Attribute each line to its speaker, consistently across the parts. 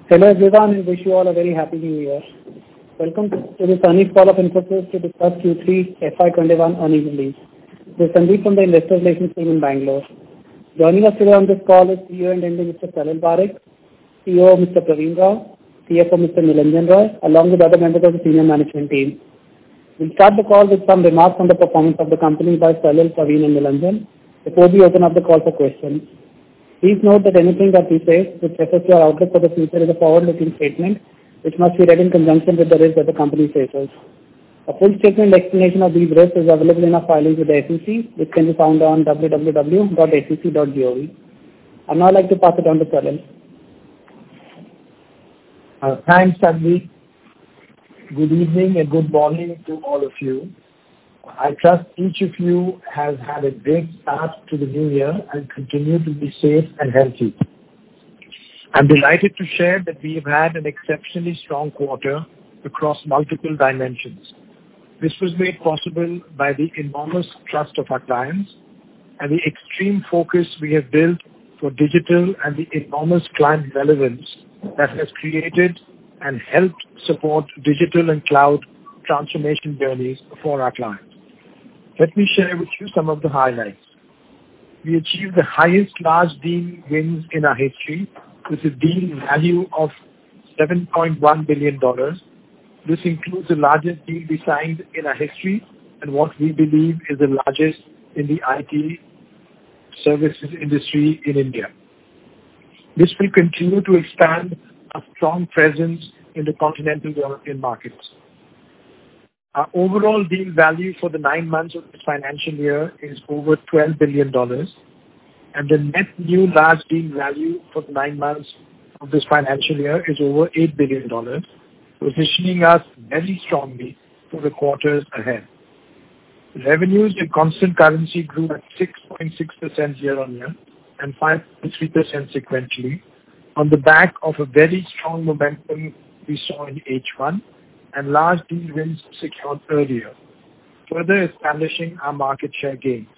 Speaker 1: Hello everyone and wish you all a very happy new year. Welcome to this earnings call of Infosys to discuss Q3 FY21 earnings release. This is Sandeep from the Investor Relations team in Bangalore. Joining us today on this call is CEO and MD Mr. Salil Parekh, CEO Mr. Praveen Rao, CFO Mr. Nilanjan Roy, along with other members of the senior management team. We'll start the call with some remarks on the performance of the company by Salil, Praveen and Nilanjan before we open up the call for questions. Please note that anything that we say which refers to our outlook for the future is a forward-looking statement which must be read in conjunction with the risks that the company faces. A full statement explanation of these risks is available in our filings with the SEC, which can be found on www.sec.gov. I'd now like to pass it on to Salil.
Speaker 2: Thanks, Sandeep. Good evening and good morning to all of you. I trust each of you has had a great start to the new year and continue to be safe and healthy. I'm delighted to share that we have had an exceptionally strong quarter across multiple dimensions. This was made possible by the enormous trust of our clients and the extreme focus we have built for digital and the enormous client relevance that has created and helped support digital and cloud transformation journeys for our clients. Let me share with you some of the highlights. We achieved the highest large deal wins in our history with a deal value of $7.1 billion. This includes the largest deal we signed in our history and what we believe is the largest in the IT services industry in India. This will continue to expand a strong presence in the continental European markets. Our overall deal value for the 9 months of this financial year is over $12 billion, and the net new large deal value for the 9 months of this financial year is over $8 billion, positioning us very strongly for the quarters ahead. Revenues in constant currency grew at 6.6% year-on-year and 5.3% sequentially on the back of a very strong momentum we saw in H1 and large deal wins secured earlier, further establishing our market share gains.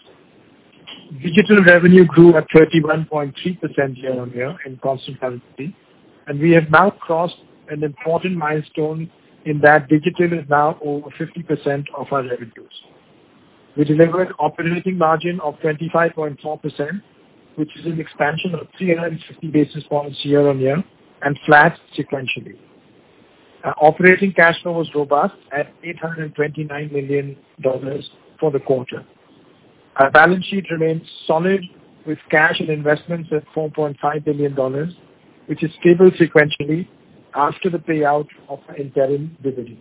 Speaker 2: Digital revenue grew at 31.3% year-on-year in constant currency, and we have now crossed an important milestone in that digital is now over 50% of our revenues. We delivered operating margin of 25.4%, which is an expansion of 350 basis points year-on-year and flat sequentially. Our operating cash flow was robust at $829 million for the quarter. Our balance sheet remains solid with cash and investments at $4.5 billion, which is stable sequentially after the payout of our interim dividend.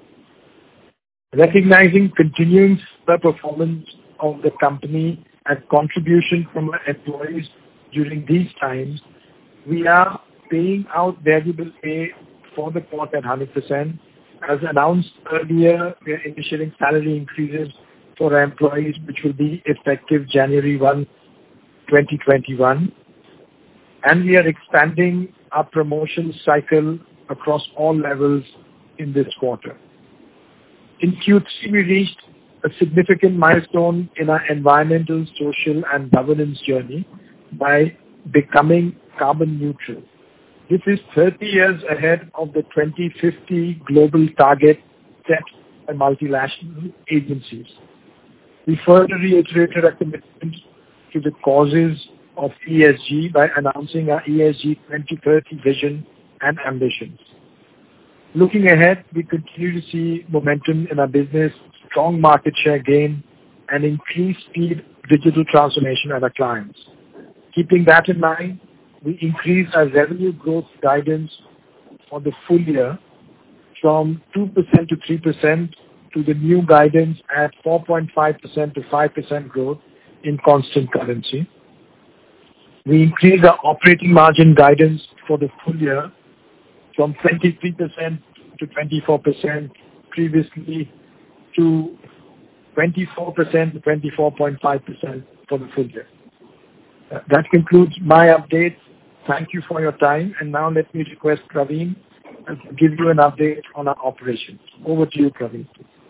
Speaker 2: Recognizing continuing performance of the company and contribution from our employees during these times, we are paying out variable pay for the quarter at 100%. As announced earlier, we are initiating salary increases for our employees, which will be effective January 1, 2021. And we are expanding our promotion cycle across all levels in this quarter. In Q3, we reached a significant milestone in our environmental, social, and governance journey by becoming carbon neutral. This is 30 years ahead of the 2050 global target set by multinational agencies. We further reiterated our commitment to the causes of ESG by announcing our ESG 2030 vision and ambitions. Looking ahead, we continue to see momentum in our business, strong market share gain, and increased speed digital transformation at our clients. Keeping that in mind, we increased our revenue growth guidance for the full year from 2% to 3% to the new guidance at 4.5% to 5% growth in constant currency. We increased our operating margin guidance for the full year from 23% to 24% previously to 24% to 24.5% for the full year. That concludes my update. Thank you for your time. And now let me request Praveen to give you an update on our operations. Over to you, Praveen.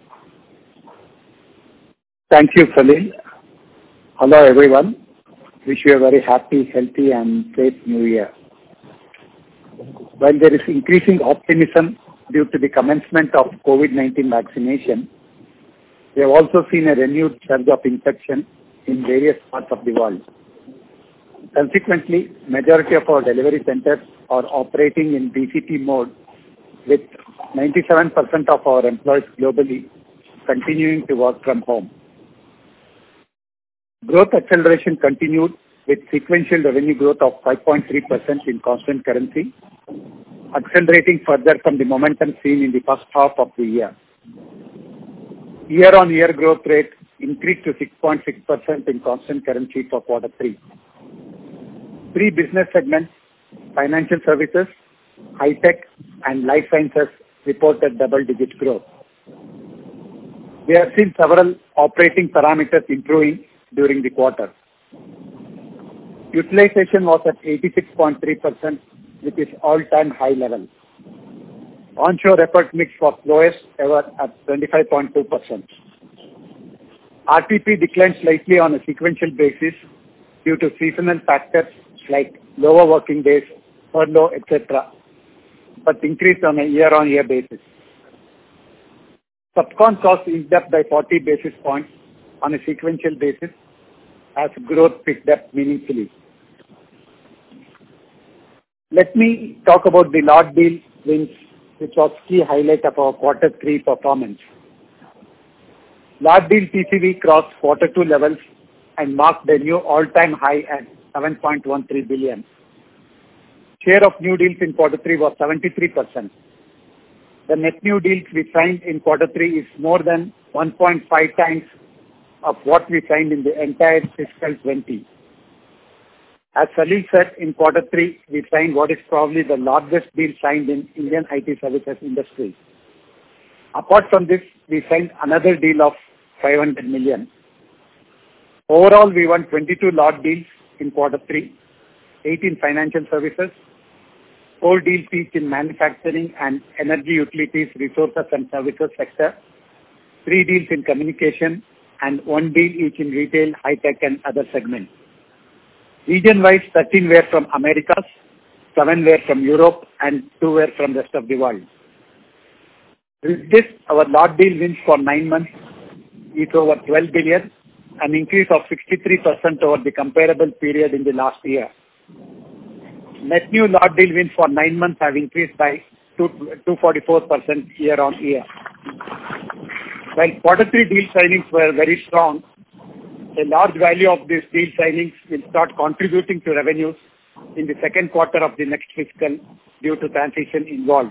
Speaker 3: Thank you, Salil. Hello, everyone. Wish you a very happy, healthy, and safe New Year. While there is increasing optimism due to the commencement of COVID-19 vaccination, we have also seen a renewed surge of infection in various parts of the world. Consequently, majority of our delivery centers are operating in BCP mode, with 97% of our employees globally continuing to work from home. Growth acceleration continued with sequential revenue growth of 5.3% in constant currency, accelerating further from the momentum seen in the first half of the year. Year-on-year growth rate increased to 6.6% in constant currency for quarter 3. Three business segments, financial services, high-tech, and life sciences, reported double-digit growth. We have seen several operating parameters improving during the quarter. Utilization was at 86.3%, which is all-time high level. Onshore effort mix was lowest ever at 25.2%. RTP declined slightly on a sequential basis due to seasonal factors like lower working days, furlough, etc., but increased on a year-on-year basis. Subcon costs increased up by 40 basis points on a sequential basis as growth picked up meaningfully. Let me talk about the large deal wins, which was key highlight of our quarter 3 performance. Large deal TCV crossed quarter 2 levels and marked a new all-time high at 7.13 billion. Share of new deals in quarter 3 was 73%. The net new deals we signed in quarter 3 is more than 1.5 times of what we signed in the entire fiscal 20. As Salil said, in quarter 3, we signed what is probably the largest deal signed in Indian IT services industry. Apart from this, we signed another deal of 500 million. Overall, we won 22 large deals in quarter 3, 8 in financial services, 4 deals each in manufacturing and energy utilities, resources and services sector, 3 deals in communication, and 1 deal each in retail, high-tech and other segments. Region-wise, 13 were from Americas, 7 were from Europe, and 2 were from the rest of the world. With this, our large deal wins for 9 months is over 12 billion, an increase of 63% over the comparable period in the last year. Net new large deal wins for 9 months have increased by 244% year on year. While quarter 3 deal signings were very strong, a large value of these deal signings will start contributing to revenues in the second quarter of the next fiscal due to transition involved.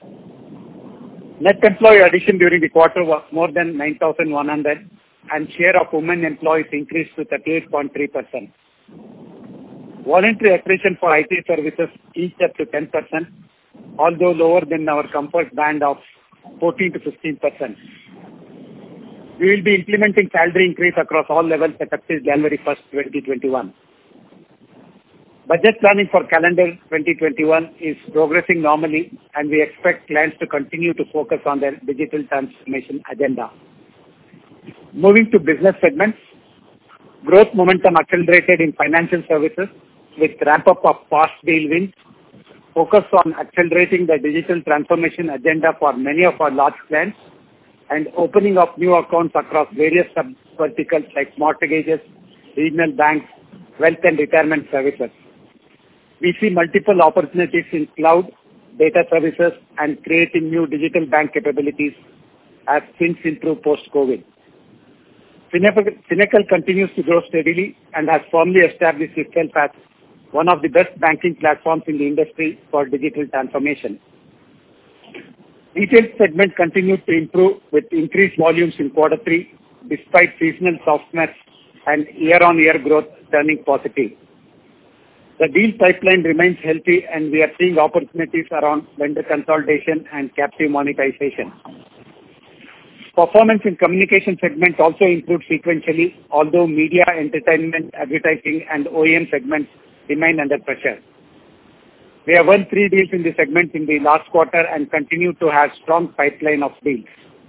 Speaker 3: Net employee addition during the quarter was more than 9,100 and share of women employees increased to 38.3%. Voluntary attrition for IT services eased up to 10%, although lower than our comfort band of 14 to 15%. We will be implementing salary increase across all levels effective January 1st, 2021. Budget planning for calendar 2021 is progressing normally, and we expect clients to continue to focus on their digital transformation agenda. Moving to business segments, growth momentum accelerated in financial services with ramp-up of past deal wins, focus on accelerating the digital transformation agenda for many of our large clients, and opening of new accounts across various sub-verticals like mortgages, regional banks, wealth and retirement services. We see multiple opportunities in cloud, data services, and creating new digital bank capabilities as things improve post-COVID. Finacle continues to grow steadily and has firmly established itself as one of the best banking platforms in the industry for digital transformation. Retail segment continued to improve with increased volumes in quarter 3 despite seasonal softness and year-on-year growth turning positive. The deal pipeline remains healthy and we are seeing opportunities around vendor consolidation and captive monetization. Performance in communication segment also improved sequentially, although media, entertainment, advertising and OEM segments remain under pressure. We have won 3 deals in the segment in the last quarter and continue to have strong pipeline of deals.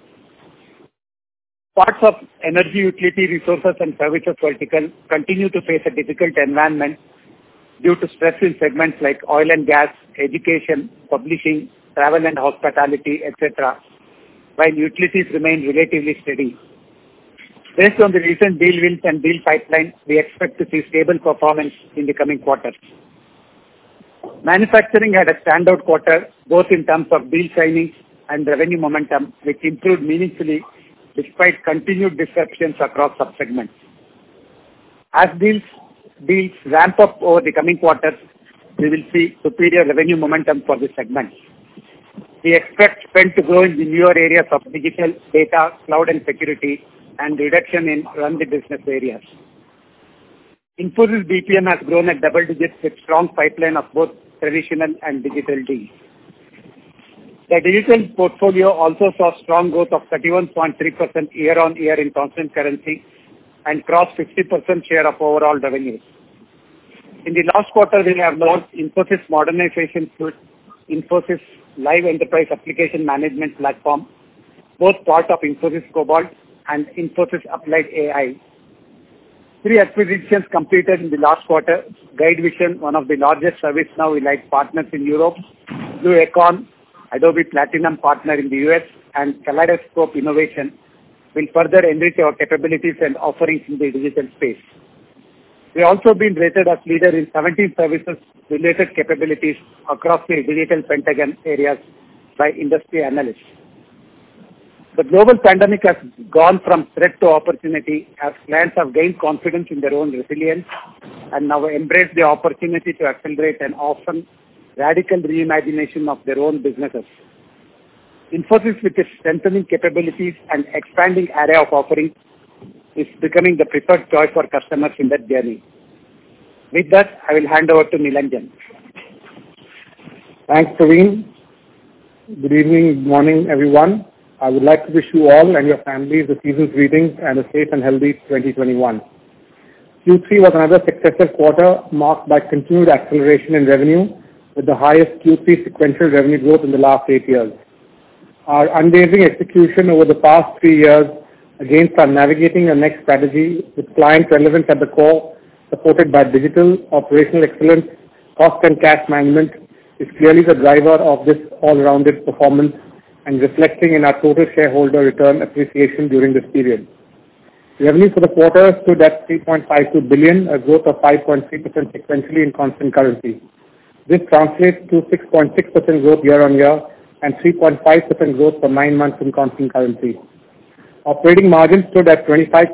Speaker 3: Parts of energy, utility, resources and services vertical continue to face a difficult environment due to stress in segments like oil and gas, education, publishing, travel and hospitality, etc., while utilities remain relatively steady. Based on the recent deal wins and deal pipeline, we expect to see stable performance in the coming quarters. Manufacturing had a standout quarter, both in terms of deal signings and revenue momentum, which improved meaningfully despite continued disruptions across subsegments. As deals ramp up over the coming quarters, we will see superior revenue momentum for this segment. We expect spend to grow in the newer areas of digital, data, cloud and security, and reduction in run the business areas. Infosys BPM has grown at double digits with strong pipeline of both traditional and digital deals. The digital portfolio also saw strong growth of 31.3% year-on-year in constant currency and crossed 50% share of overall revenues. In the last quarter, we have launched Infosys Modernization Suite, Infosys Live Enterprise Application Management Platform, both part of Infosys Cobalt and Infosys Applied AI. 3 acquisitions completed in the last quarter: GuideVision, one of the largest ServiceNow Elite partners in Europe; Blue Acorn, Adobe Platinum partner in the US; and Kaleidoscope Innovation will further enrich our capabilities and offerings in the digital space. We have also been rated as leader in 17 services-related capabilities across the digital pentagon areas by industry analysts. The global pandemic has gone from threat to opportunity as clients have gained confidence in their own resilience and now embrace the opportunity to accelerate an often radical reimagination of their own businesses. Infosys, with its strengthening capabilities and expanding array of offerings, is becoming the preferred choice for customers in that journey. With that, I will hand over to Nilanjan.
Speaker 4: Thanks, Praveen. Good evening, good morning, everyone. I would like to wish you all and your families a season's greetings and a safe and healthy 2021. Q3 was another successive quarter marked by continued acceleration in revenue with the highest Q3 sequential revenue growth in the last 8 years. Our unwavering execution over the past 3 years against our navigating a next strategy with client relevance at the core, supported by digital, operational excellence, cost and cash management, is clearly the driver of this all-rounded performance and reflecting in our total shareholder return appreciation during this period. Revenue for the quarter stood at $3.52 billion, a growth of 5.3% sequentially in constant currency. This translates to 6.6% growth year-on-year and 3.5% growth for 9 months in constant currency. Operating margins stood at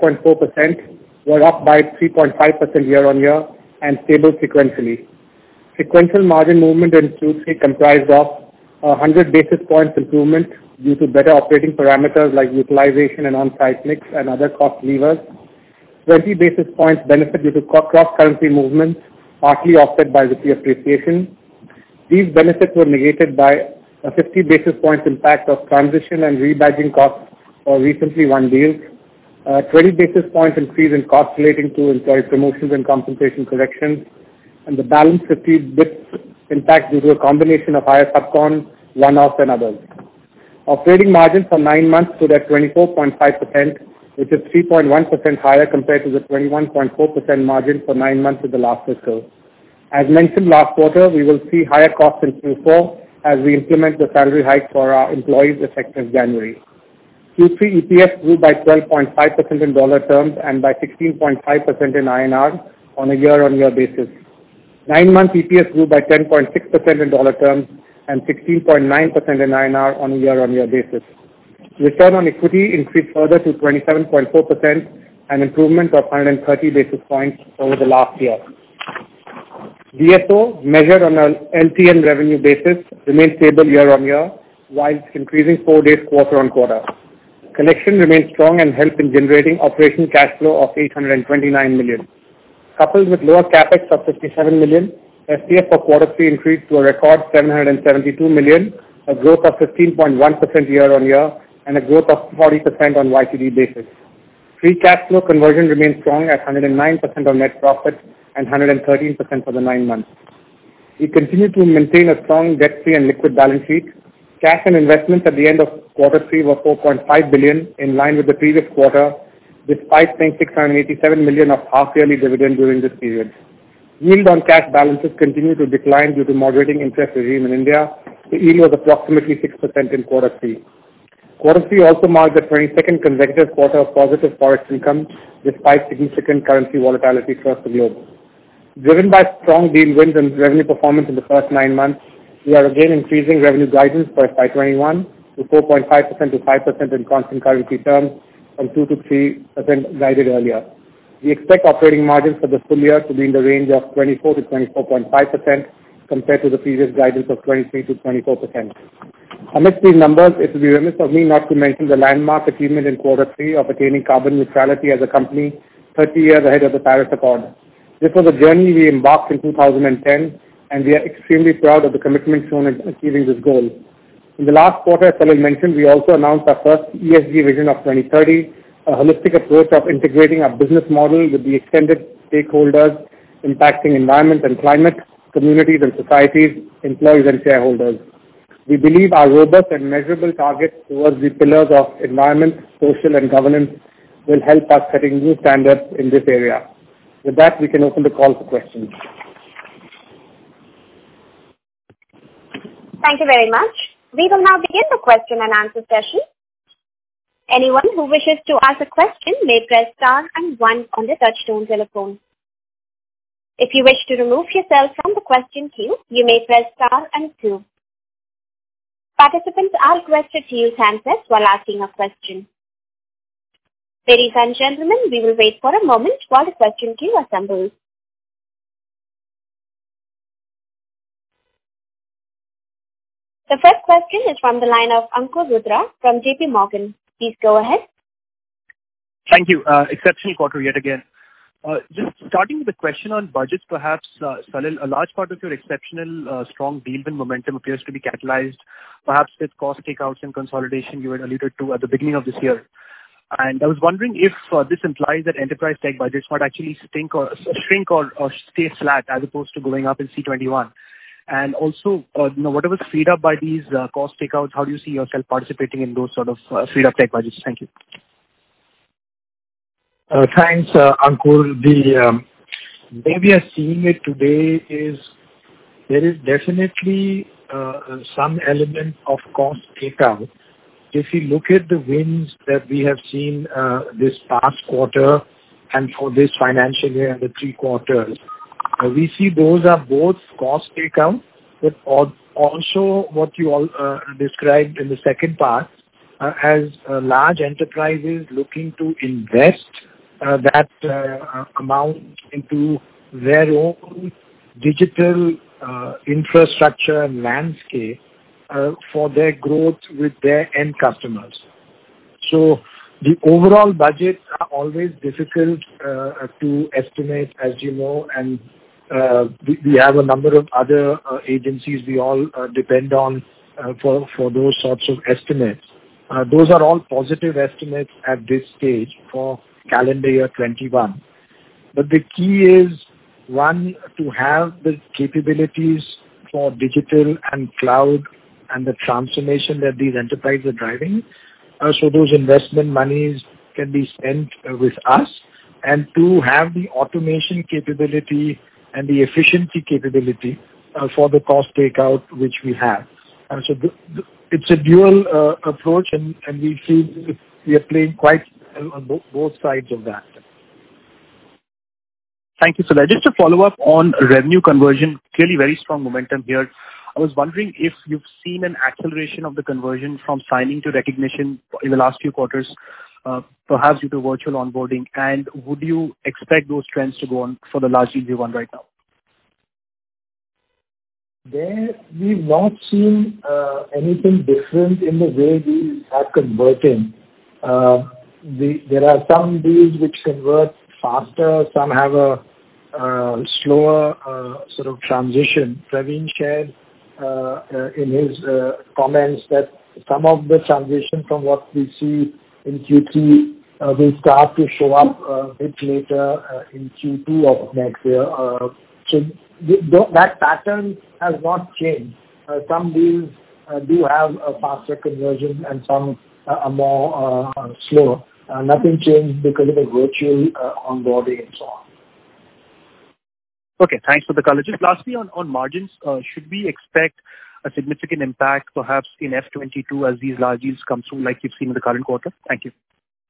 Speaker 4: 25.4%, were up by 3.5% year-on-year and stable sequentially. Sequential margin movement in Q3 comprised of 100 basis points improvement due to better operating parameters like utilization and on-site mix and other cost levers, 20 basis points benefit due to cross-currency movements, partly offset by rupee appreciation. These benefits were negated by a 50 basis points impact of transition and rebadging costs for recently won deals, 20 basis points increase in costs relating to employee promotions and compensation corrections, and the balance 50 basis points impact due to a combination of higher subcon, one-offs and others. Operating margin for 9 months stood at 24.5%, which is 3.1% higher compared to the 21.4% margin for 9 months of the last fiscal. As mentioned last quarter, we will see higher costs in Q4 as we implement the salary hike for our employees effective January. Q3 EPS grew by 12.5% in dollar terms and by 16.5% in INR on a year-on-year basis. 9-month EPS grew by 10.6% in dollar terms and 16.9% in INR on a year-on-year basis. Return on equity increased further to 27.4%, an improvement of 130 basis points over the last year. DSO, measured on a LTM revenue basis, remained stable year-on-year, while increasing 4 days quarter-on-quarter. Collection remained strong and helped in generating operational cash flow of $829 million. Coupled with lower capex of $57 million, FCF for Q3 increased to a record $772 million, a growth of 15.1% year-on-year and a growth of 40% on YTD basis. Free cash flow conversion remains strong at 109% of net profit and 113% for the 9 months. We continue to maintain a strong debt-free and liquid balance sheet. Cash and investments at the end of Q3 were $4.5 billion, in line with the previous quarter, despite paying $687 million of half-yearly dividend during this period. Yield on cash balances continued to decline due to moderating interest regime in India. The yield was approximately 6% in quarter 3. Quarter 3 also marked the 22nd consecutive quarter of positive forex income despite significant currency volatility across the globe. Driven by strong deal wins and revenue performance in the first 9 months, we are again increasing revenue guidance for FY21 to 4.5% to 5% in constant currency terms from 2 to 3% guided earlier. We expect operating margins for the full year to be in the range of 24 to 24.5% compared to the previous guidance of 23 to 24%. Amidst these numbers, it will be remiss of me not to mention the landmark achievement in quarter 3 of attaining carbon neutrality as a company 30 years ahead of the Paris Accord. This was a journey we embarked in 2010, and we are extremely proud of the commitment shown in achieving this goal. In the last quarter, as Salil mentioned, we also announced our first ESG vision of 2030, a holistic approach of integrating our business model with the extended stakeholders impacting environment and climate, communities and societies, employees and shareholders. We believe our robust and measurable targets towards the pillars of environment, social and governance will help us setting new standards in this area. With that, we can open the call for questions.
Speaker 5: Thank you very much. We will now begin the question and answer session. Anyone who wishes to ask a question may press star and 1 on the touchtone telephone. If you wish to remove yourself from the question queue, you may press star and 2. Participants are requested to use handsets while asking a question. Ladies and gentlemen, we will wait for a moment while the question queue assembles. The first question is from the line of Ankur Rudra from JP Morgan. Please go ahead.
Speaker 6: Thank you. Exceptional quarter yet again. Just starting with the question on budgets, perhaps, Salil, a large part of your exceptional strong deal win momentum appears to be catalyzed, perhaps with cost takeouts and consolidation you had alluded to at the beginning of this year. And I was wondering if this implies that enterprise tech budgets might actually shrink or stay flat as opposed to going up in C21. And also, whatever's freed up by these cost takeouts, how do you see yourself participating in those sort of freed up tech budgets? Thank you.
Speaker 2: Thanks, Ankur. The way we are seeing it today is there is definitely some element of cost takeout. If you look at the wins that we have seen this past quarter and for this financial year and the 3 quarters, we see those are both cost takeout, but also what you all described in the second part as large enterprises looking to invest that amount into their own digital infrastructure and landscape for their growth with their end customers. So the overall budgets are always difficult to estimate, as you know, and we have a number of other agencies we all depend on for those sorts of estimates. Those are all positive estimates at this stage for calendar year 21. But the key is, one, to have the capabilities for digital and cloud and the transformation that these enterprises are driving. So those investment monies can be spent with us, and to have the automation capability and the efficiency capability for the cost takeout which we have. So it's a dual approach, and we feel we are playing quite on both sides of that.
Speaker 6: Thank you, Salil. Just to follow up on revenue conversion, clearly very strong momentum here. I was wondering if you've seen an acceleration of the conversion from signing to recognition in the last few quarters, perhaps due to virtual onboarding, and would you expect those trends to go on for the large deals you won right now?
Speaker 2: There, we've not seen anything different in the way we are converting. There are some deals which convert faster, some have a slower sort of transition. Praveen shared in his comments that some of the transition from what we see in Q3 will start to show up a bit later in Q2 of next year. So that pattern has not changed. Some deals do have a faster conversion and some are more slow. Nothing changed because of the virtual onboarding and so on.
Speaker 6: Okay, thanks for the color. Just lastly on margins, should we expect a significant impact perhaps in F22 as these large deals come through like you've seen in the current quarter? Thank you.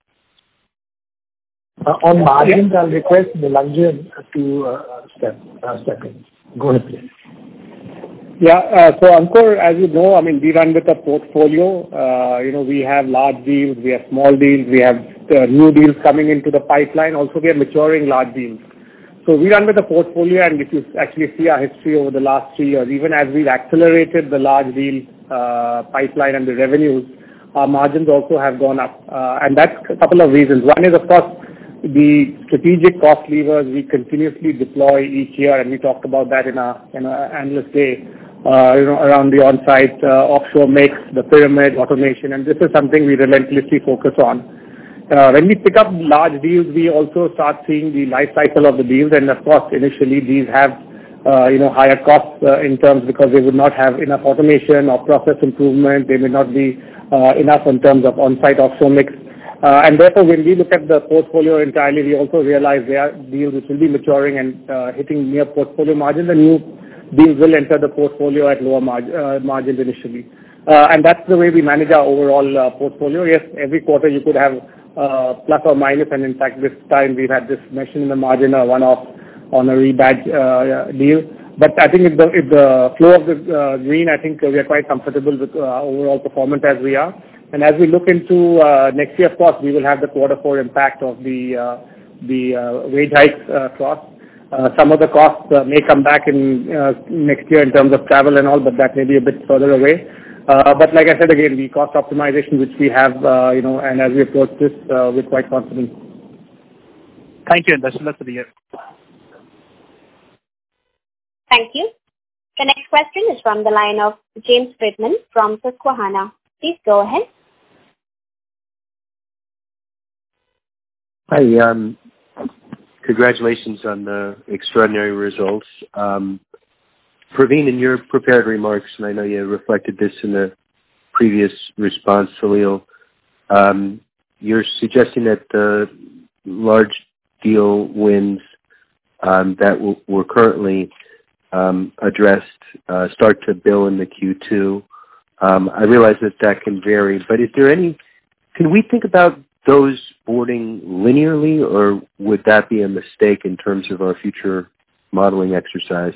Speaker 2: On margins, I'll request Nilanjan to step in. Go ahead, please.
Speaker 4: Yeah. So Ankur, as you know, we run with a portfolio. We have large deals, we have small deals, we have new deals coming into the pipeline. Also, we are maturing large deals. So we run with a portfolio, and if you actually see our history over the last 3 years, even as we've accelerated the large deal pipeline and the revenues, our margins also have gone up. And that's a couple of reasons. One is, of course, the strategic cost levers we continuously deploy each year, and we talked about that in our analyst day, around the on-site offshore mix, the pyramid, automation, and this is something we relentlessly focus on. When we pick up large deals, we also start seeing the life cycle of the deals, and of course, initially these have higher costs in terms because they would not have enough automation or process improvement. They may not be enough in terms of on-site offshore mix. And therefore, when we look at the portfolio entirely, we also realize there are deals which will be maturing and hitting near portfolio margin. The new deals will enter the portfolio at lower margins initially. And that's the way we manage our overall portfolio. Yes, every quarter you could have plus or minus, and in fact this time we've had this mention in the margin, one-off on a rebadge deal. But I think if the flow of the green, I think we are quite comfortable with overall performance as we are. And as we look into next year, of course, we will have the Q4 impact of the wage hikes across. Some of the costs may come back in next year in terms of travel and all, but that may be a bit further away. But like I said again, the cost optimization which we have, and as we approach this, we're quite confident.
Speaker 6: Thank you, and best of luck for the year.
Speaker 5: Thank you. The next question is from the line of James Friedman from Susquehanna. Please go ahead.
Speaker 7: Hi, congratulations on the extraordinary results. Praveen, in your prepared remarks, and I know you reflected this in the previous response, Salil, you're suggesting that the large deal wins that were currently addressed start to bill in the Q2. I realize that can vary, but can we think about those boarding linearly, or would that be a mistake in terms of our future modeling exercise?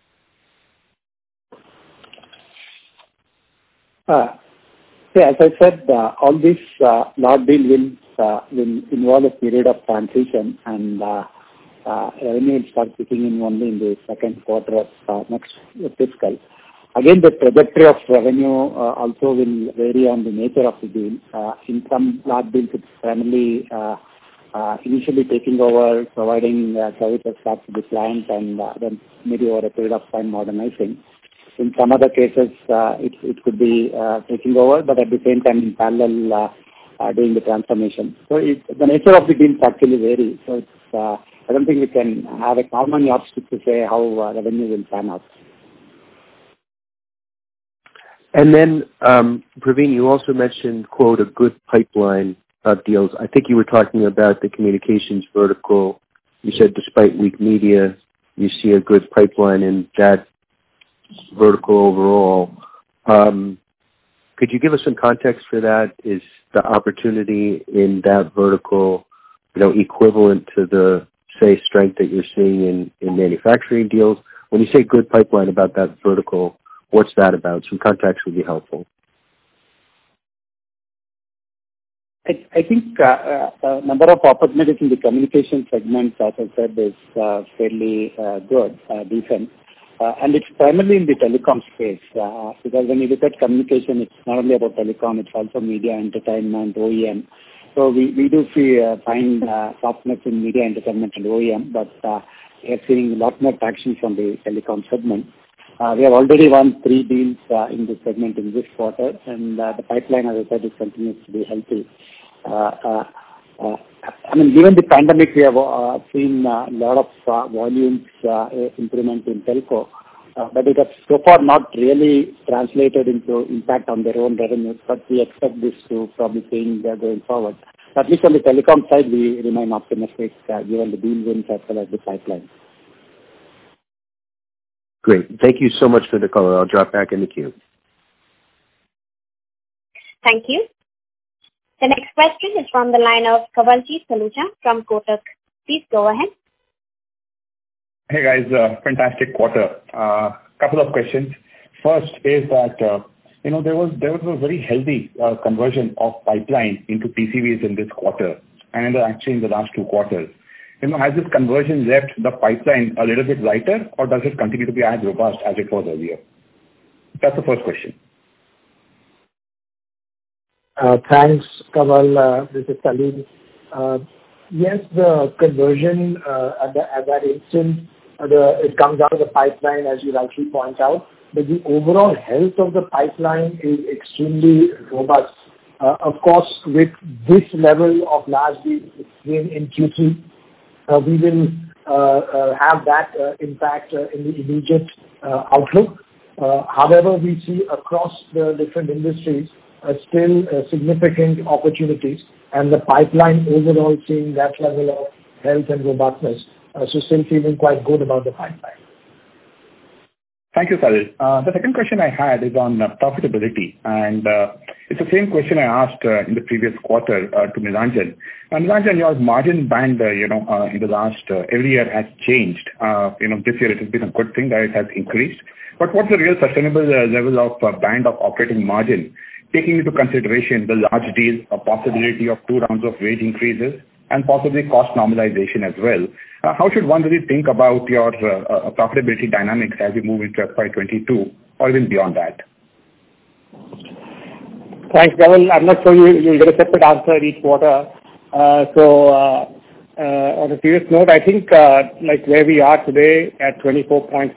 Speaker 3: As I said, all these large deal wins will involve a period of transition, and revenue will start kicking in only in the Q2 of next fiscal. Again, the trajectory of revenue also will vary on the nature of the deal. In some large deals, it's primarily initially taking over, providing services back to the client, and then maybe over a period of time modernizing. In some other cases, it could be taking over, but at the same time in parallel doing the transformation. So the nature of the deals actually varies. So it's, I don't think we can have a common yardstick to say how revenue will pan out.
Speaker 7: And then, Praveen, you also mentioned, quote, a good pipeline of deals. I think you were talking about the communications vertical. You said despite weak media, you see a good pipeline in that vertical overall. Could you give us some context for that? Is the opportunity in that vertical, equivalent to the, say, strength that you're seeing in manufacturing deals? When you say good pipeline about that vertical, what's that about? Some context would be helpful.
Speaker 3: I think the number of opportunities in the communication segment, as I said, is fairly good, decent. And it's primarily in the telecom space, because when you look at communication, it's not only about telecom, it's also media, entertainment, OEM. So we do find softness in media, entertainment, and OEM, but we are seeing a lot more traction from the telecom segment. We have already won 3 deals in this segment in this quarter, and the pipeline, as I said, it continues to be healthy. Given the pandemic, we have seen a lot of volumes improvement in telco, but it has so far not really translated into impact on their own revenues, but we expect this to probably change going forward. At least on the telecom side, we remain optimistic given the deal wins as well as the pipeline.
Speaker 7: Great. Thank you so much for the color. I'll drop back in the queue.
Speaker 5: Thank you. The next question is from the line of Kawaljeet Saluja from Kotak. Please go ahead.
Speaker 8: Hey guys, fantastic quarter. Couple of questions. First is that there was a very healthy conversion of pipeline into TCVs in this quarter, and actually in the last 2 quarters. Has this conversion left the pipeline a little bit lighter, or does it continue to be as robust as it was earlier? That's the first question.
Speaker 2: Thanks, Kawal. This is Salil. Yes, the conversion at that instant, it comes out of the pipeline, as you rightly point out, but the overall health of the pipeline is extremely robust. Of course, with this level of large deals in Q3, we will have that impact in the immediate outlook. However, we see across the different industries still significant opportunities, and the pipeline overall seeing that level of health and robustness. So still feeling quite good about the pipeline.
Speaker 8: Thank you, Salil. The second question I had is on profitability, and it's the same question I asked in the previous quarter to Nilanjan. Nilanjan, your margin band, in the last every year has changed. This year it has been a good thing that it has increased. But what's the real sustainable level of band of operating margin, taking into consideration the large deals, a possibility of 2 rounds of wage increases, and possibly cost normalization as well? How should one really think about your profitability dynamics as we move into FY22 or even beyond that?
Speaker 4: Thanks, Kawal. I'm not sure you'll get a separate answer each quarter. On a serious note, I think like where we are today at 24.5%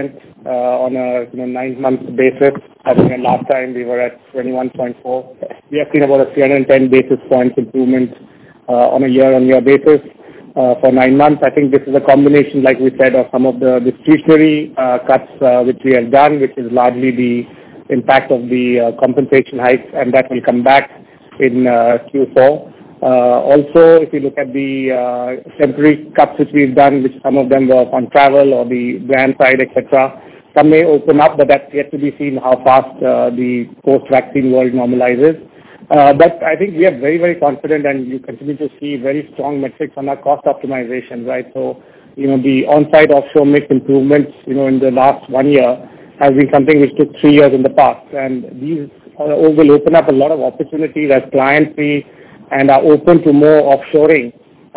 Speaker 4: on a 9-month basis. I think last time we were at 21.4. We have seen about a 310 basis points improvement on a year-on-year basis. For 9 months, I think this is a combination, like we said, of some of the discretionary cuts which we have done, which is largely the impact of the compensation hikes, and that will come back in Q4. Also, if you look at the temporary cuts which we've done, which some of them were on travel or the brand side, etc., some may open up, but that's yet to be seen how fast the post-vaccine world normalizes. But I think we are very, very confident, and you continue to see very strong metrics on our cost optimization, right? So, the on-site offshore mix improvements, in the last 1 year has been something which took 3 years in the past. And these will open up a lot of opportunities as clients see and are open to more offshoring.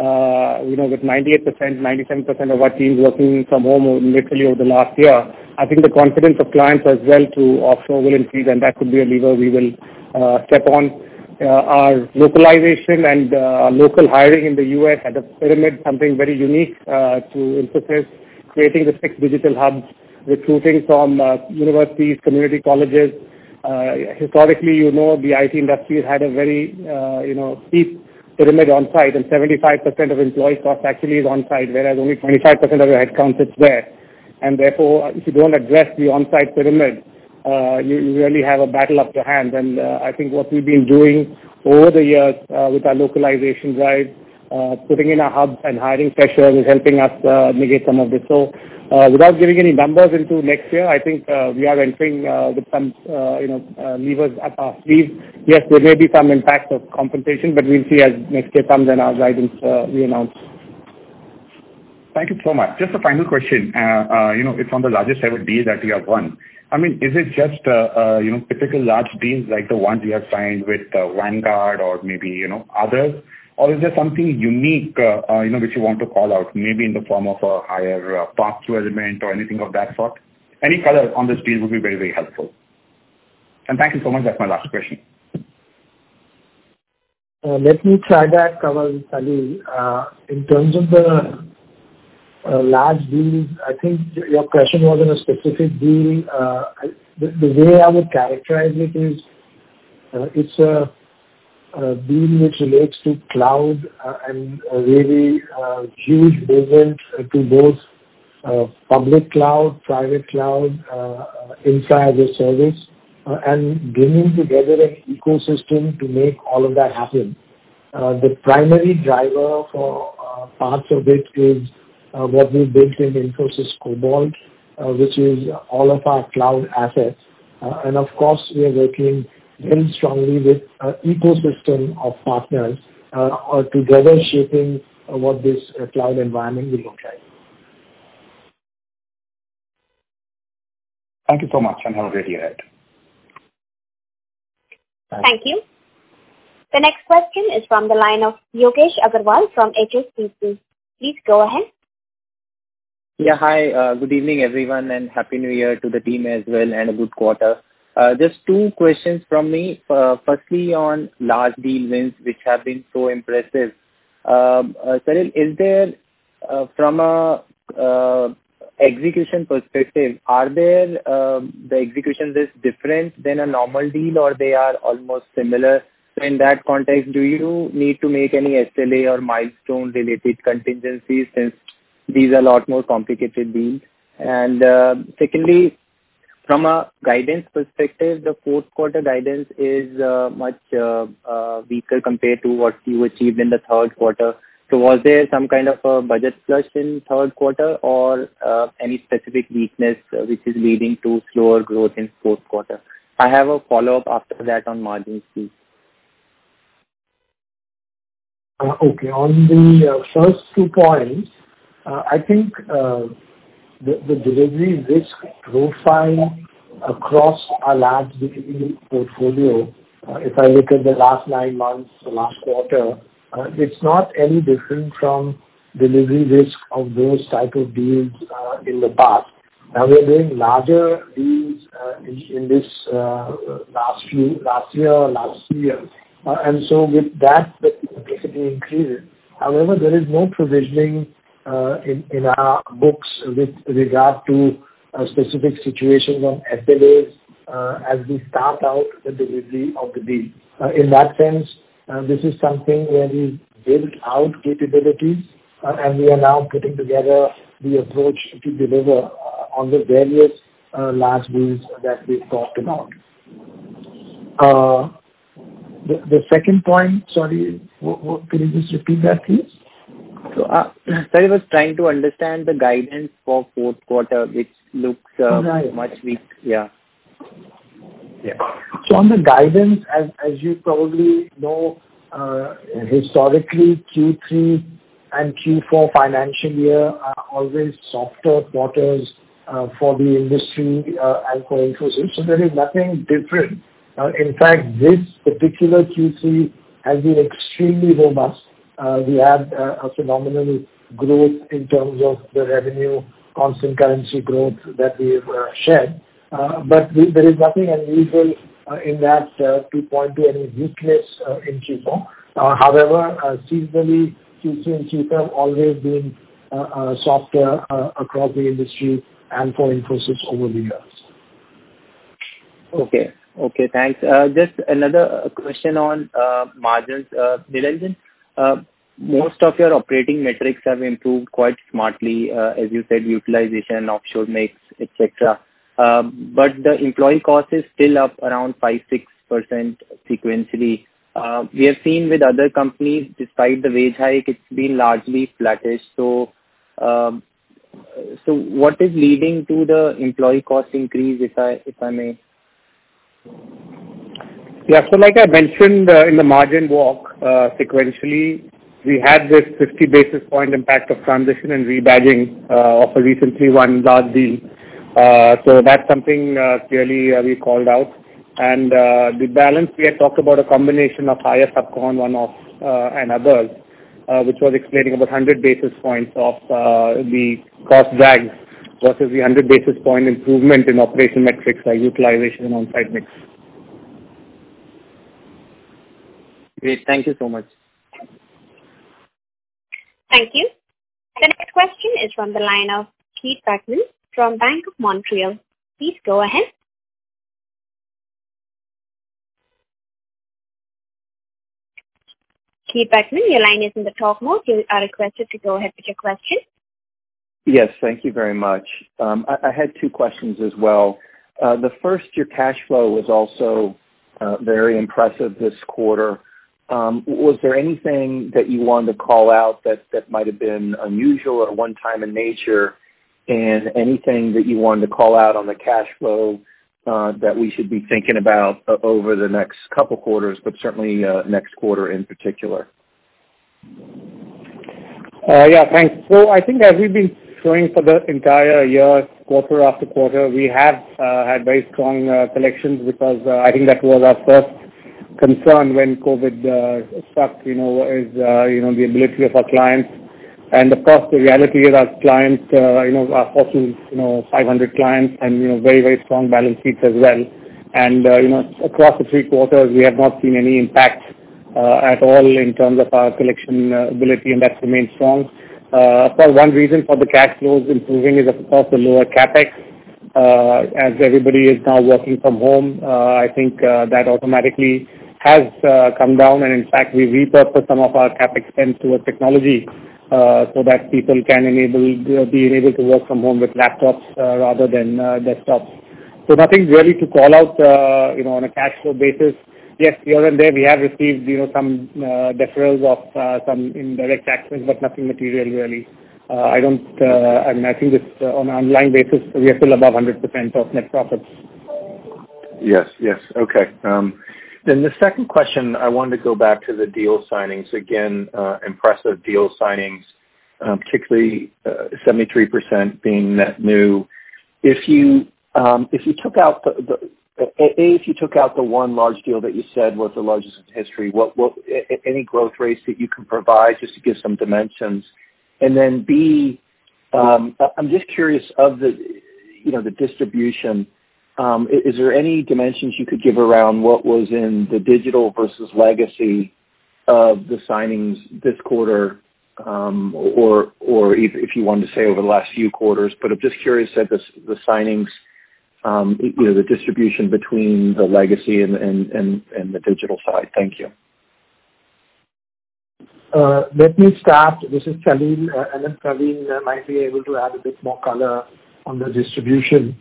Speaker 4: With 98%, 97% of our teams working from home literally over the last year, I think the confidence of clients as well to offshore will increase, and that could be a lever we will step on. Our localization and local hiring in the US had a pyramid, something very unique to Infosys, creating the 6 digital hubs, recruiting from universities, community colleges. Historically, the IT industry has had a very, steep pyramid on-site, and 75% of employee cost actually is on-site, whereas only 25% of your headcount sits there. And therefore, if you don't address the on-site pyramid, you really have a battle up your hands. And I think what we've been doing over the years with our localization drive, putting in our hubs and hiring freshers is helping us negate some of this. So without giving any numbers into next year, I think we are entering with some levers up our sleeves. Yes, there may be some impact of compensation, but we'll see as next year comes and our guidance we announce.
Speaker 8: Thank you so much. Just a final question. It's on the largest ever deal that you have won. I mean, is it just typical large deals like the ones you have signed with Vanguard or maybe others, or is there something unique which you want to call out, maybe in the form of a higher pass-through element or anything of that sort? Any color on this deal would be very, very helpful. And thank you so much. That's my last question.
Speaker 2: Let me try that, Kawal, Salil. In terms of the large deals, I think your question was on a specific deal. The way I would characterize it is it's a deal which relates to cloud and a really huge movement to both public cloud, private cloud, infra as a service, and bringing together an ecosystem to make all of that happen. The primary driver for parts of it is what we built in Infosys Cobalt, which is all of our cloud assets. And of course, we are working very strongly with an ecosystem of partners together shaping what this cloud environment will look like.
Speaker 8: Thank you so much and have a great year ahead.
Speaker 5: Thank you. The next question is from the line of Yogesh Agarwal from HSBC. Please go ahead.
Speaker 9: Yeah, hi. Good evening, everyone, and Happy New Year to the team as well, and a good quarter. Just two questions from me. Firstly, on large deal wins, which have been so impressive. Salil, is there, from a execution perspective, are there the execution risk different than a normal deal, or they are almost similar? So in that context, do you need to make any SLA or milestone-related contingencies, since these are a lot more complicated deals? And secondly, from a guidance perspective, the fourth quarter guidance is much weaker compared to what you achieved in the third quarter. So was there some kind of a budget flush in third quarter, or any specific weakness which is leading to slower growth in fourth quarter? I have a follow-up after that on margins, please.
Speaker 2: Okay, on the first 2 points, I think the delivery risk profile across our large deal portfolio, if I look at the last 9 months, the last quarter, it's not any different from delivery risk of those type of deals in the past. Now we're doing larger deals in this last few years. And so with that, the complexity increases. However, there is no provisioning in our books with regard to specific situations on SLAs as we start out the delivery of the deal. In that sense, this is something where we built out capabilities and we are now putting together the approach to deliver on the various large deals that we've talked about. The second point, sorry, can you just repeat that, please?
Speaker 9: So, I was trying to understand the guidance for fourth quarter, which looks much weak. Yeah.
Speaker 2: Yeah. So on the guidance, as you probably know, historically Q3 and Q4 financial year are always softer quarters for the industry and for Infosys. So there is nothing different. In fact, this particular Q3 has been extremely robust. We had a phenomenal growth in terms of the revenue, constant currency growth that we have shared. But there is nothing unusual in that to point to any weakness in Q4. However, seasonally, Q3 and Q4 have always been softer across the industry and for Infosys over the years.
Speaker 9: Okay, thanks. Just another question on margins. Nilanjan, most of your operating metrics have improved quite smartly, as you said, utilization, offshore mix, etc. But the employee cost is still up around 5-6% sequentially. We have seen with other companies, despite the wage hike, it's been largely flattish. So what is leading to the employee cost increase, if I may?
Speaker 4: Yeah, so like I mentioned in the margin walk, sequentially, we had this 50 basis point impact of transition and rebadging of a recently won large deal. So that's something clearly we called out. And the balance, we had talked about a combination of higher subcon one-off and others, which was explaining about 100 basis points of the cost drag versus the 100 basis point improvement in operation metrics like utilization and on-site mix.
Speaker 9: Great. Thank you so much.
Speaker 5: Thank you. The next question is from the line of Keith Bachman from Bank of Montreal. Please go ahead. Keith Bachman, your line is in the talk mode. You are requested to go ahead with your question.
Speaker 10: Yes, thank you very much. I had two questions as well. The first, your cash flow was also very impressive this quarter. Was there anything that you wanted to call out that might have been unusual or one-time in nature? and anything that you wanted to call out on the cash flow that we should be thinking about over the next couple quarters, but certainly next quarter in particular.
Speaker 4: Yeah, thanks. So I think as we've been showing for the entire year, quarter after quarter, we have had very strong collections because I think that was our first concern when COVID struck, is the ability of our clients. And of course, the reality is our clients, our Fortune 500 clients and, very, very strong balance sheets as well. And, across the 3 quarters, we have not seen any impact at all in terms of our collection ability, and that's remained strong. Of course, one reason for the cash flows improving is, of course, the lower capex. As everybody is now working from home, I think that automatically has come down, and in fact, we repurposed some of our capex spend towards technology so that people can be able to work from home with laptops rather than desktops. So nothing really to call out, on a cash flow basis. Yes, here and there we have received, some deferrals of some indirect taxes, but nothing material really. I think this on an underlying basis, we are still above 100% of net profits.
Speaker 10: Yes. Okay. Then the second question, I wanted to go back to the deal signings. Again, impressive deal signings, particularly 73% being net new. If you took out if you took out the one large deal that you said was the largest in history, what any growth rates that you can provide just to give some dimensions? And then B, I'm just curious of the distribution. Is there any dimensions you could give around what was in the digital versus legacy of the signings this quarter, or if you wanted to say over the last few quarters? But I'm just curious at the signings, the distribution between the legacy and the digital side. Thank you.
Speaker 2: Let me start. This is Salil, and then Praveen might be able to add a bit more color on the distribution.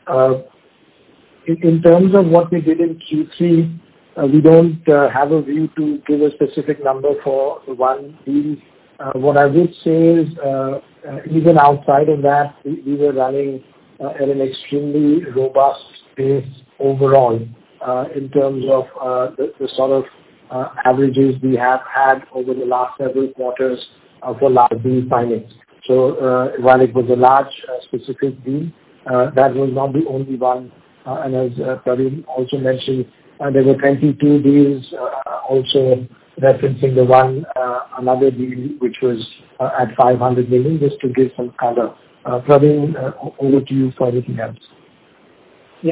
Speaker 2: In terms of what we did in Q3, we don't have a view to give a specific number for one deal. What I would say is, even outside of that, we were running at an extremely robust pace overall in terms of the sort of averages we have had over the last several quarters for large deal signings. So while it was a large specific deal, that was not the only one. And as Praveen also mentioned, there were 22 deals also referencing another deal which was at 500 million, just to give some color. Praveen, over to you for anything else.
Speaker 3: Yeah.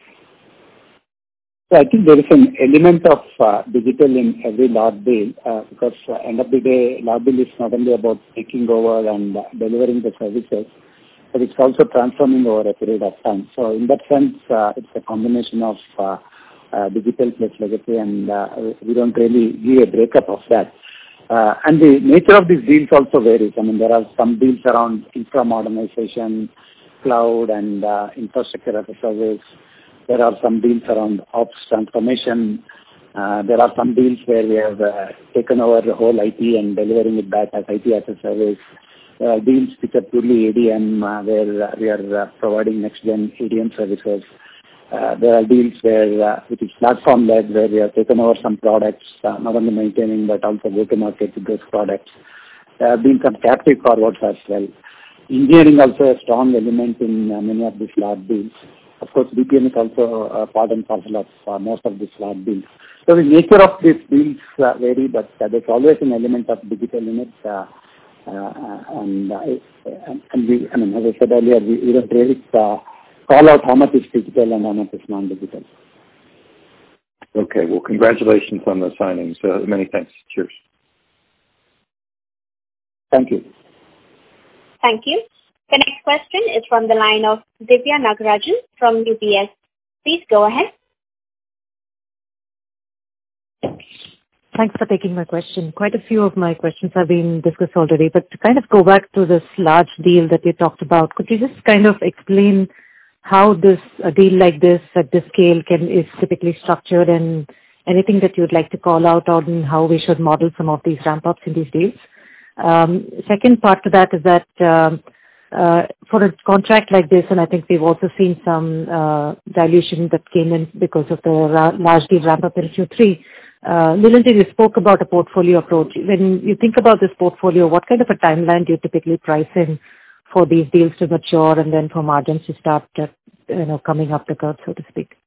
Speaker 3: So I think there is an element of digital in every large deal because end of the day, large deal is not only about taking over and delivering the services, but it's also transforming over a period of time. So in that sense, it's a combination of digital plus legacy, and we don't really give a breakup of that. And the nature of these deals also varies. I mean, there are some deals around infra modernization, cloud, and infrastructure as a service. There are some deals around ops transformation. There are some deals where we have taken over the whole IT and delivering it back as IT as a service. Deals which are purely ADM, where we are providing next-gen ADM services. There are deals which is platform-led, where we have taken over some products, not only maintaining but also go-to-market with those products. There have been some captive forwards as well. Engineering also a strong element in many of these large deals. Of course, BPM is also a part and parcel of most of these large deals. So the nature of these deals vary, but there's always an element of digital in it. And we, as I said earlier, we don't really call out how much is digital and how much is non-digital.
Speaker 10: Okay. Well, congratulations on the signings. Many thanks. Cheers.
Speaker 3: Thank you.
Speaker 5: Thank you. The next question is from the line of Divya Nagarajan from UBS. Please go ahead.
Speaker 11: Thanks for taking my question. Quite a few of my questions have been discussed already, but to kind of go back to this large deal that you talked about, could you just kind of explain how a deal like this at this scale is typically structured, and anything that you'd like to call out on how we should model some of these ramp-ups in these deals? Second part to that is that For a contract like this, and I think we've also seen some dilution that came in because of the large deal ramp-up in Q3. Nilanjan, you spoke about a portfolio approach. When you think about this portfolio, what kind of a timeline do you typically price in for these deals to mature and then for margins to start coming up the curve, so to speak?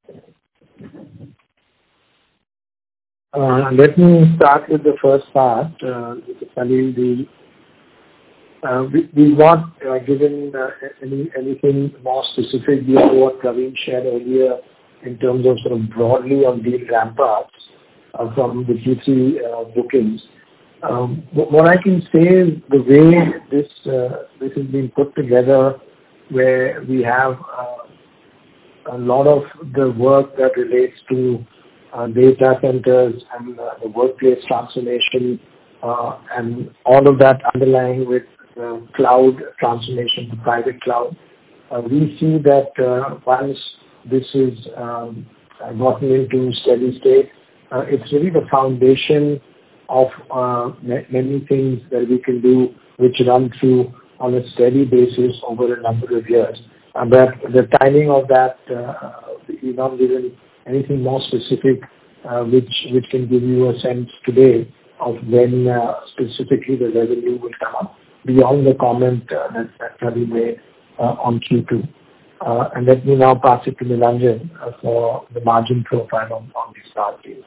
Speaker 2: Let me start with the first part. Salil, we've not given anything more specific beyond what Praveen shared earlier in terms of sort of broadly on deal ramp-ups from the Q3 bookings. What I can say is the way this has been put together, where we have a lot of the work that relates to data centers and the workplace transformation and all of that underlying with cloud transformation to private cloud. We see that once this is gotten into steady state, it's really the foundation of many things that we can do which run through on a steady basis over a number of years. But the timing of that, we've not given anything more specific which can give you a sense today of when specifically the revenue will come up beyond the comment that we made on Q2. And let me now pass it to Nilanjan for the margin profile on these large deals.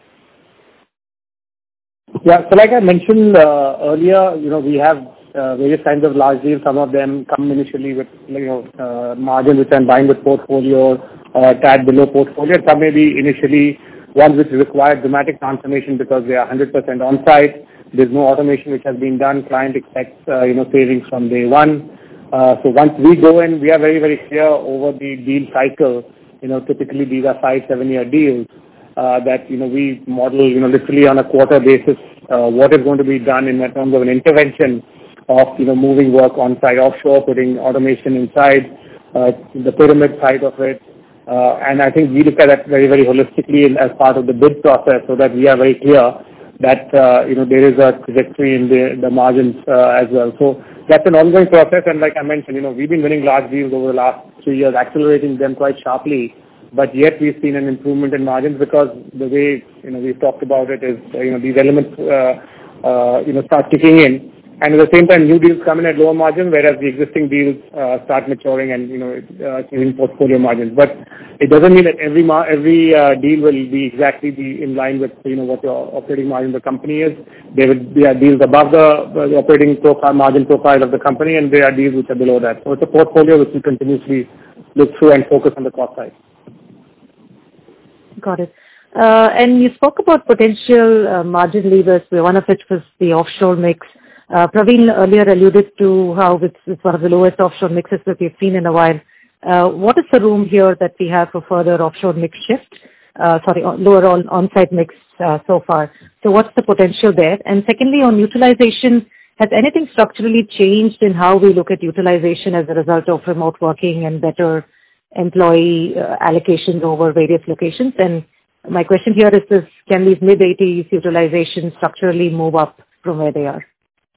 Speaker 4: Yeah, so like I mentioned earlier, we have various kinds of large deals. Some of them come initially with margin which are in line with portfolio or tad below portfolio. Some may be initially ones which require dramatic transformation because they are 100% on-site. There's no automation which has been done. Client expects savings from day one. So once we go in, we are very, very clear over the deal cycle. Typically these are 5-7 year deals that we model literally on a quarter basis what is going to be done in terms of an intervention of moving work on-site, offshore, putting automation inside the pyramid side of it. And I think we look at that very, very holistically as part of the bid process so that we are very clear that there is a trajectory in the margins as well. So that's an ongoing process, and like I mentioned, we've been winning large deals over the last 3 years, accelerating them quite sharply, but yet we've seen an improvement in margins because the way we've talked about it is these elements start kicking in, and at the same time new deals come in at lower margins, whereas the existing deals start maturing and changing portfolio margins. But it doesn't mean that every deal will be exactly in line with what your operating margin of the company is. There will be deals above the operating margin profile of the company, and there are deals which are below that. So it's a portfolio which we continuously look through and focus on the cost side.
Speaker 11: Got it. And you spoke about potential margin levers, one of which was the offshore mix. Praveen earlier alluded to how it's one of the lowest offshore mixes that we've seen in a while. What is the room here that we have for further offshore mix shift? Lower on-site mix so far. So what's the potential there? And secondly, on utilization, has anything structurally changed in how we look at utilization as a result of remote working and better employee allocations over various locations? And my question here is this, can these mid-80s utilization structurally move up from where they are?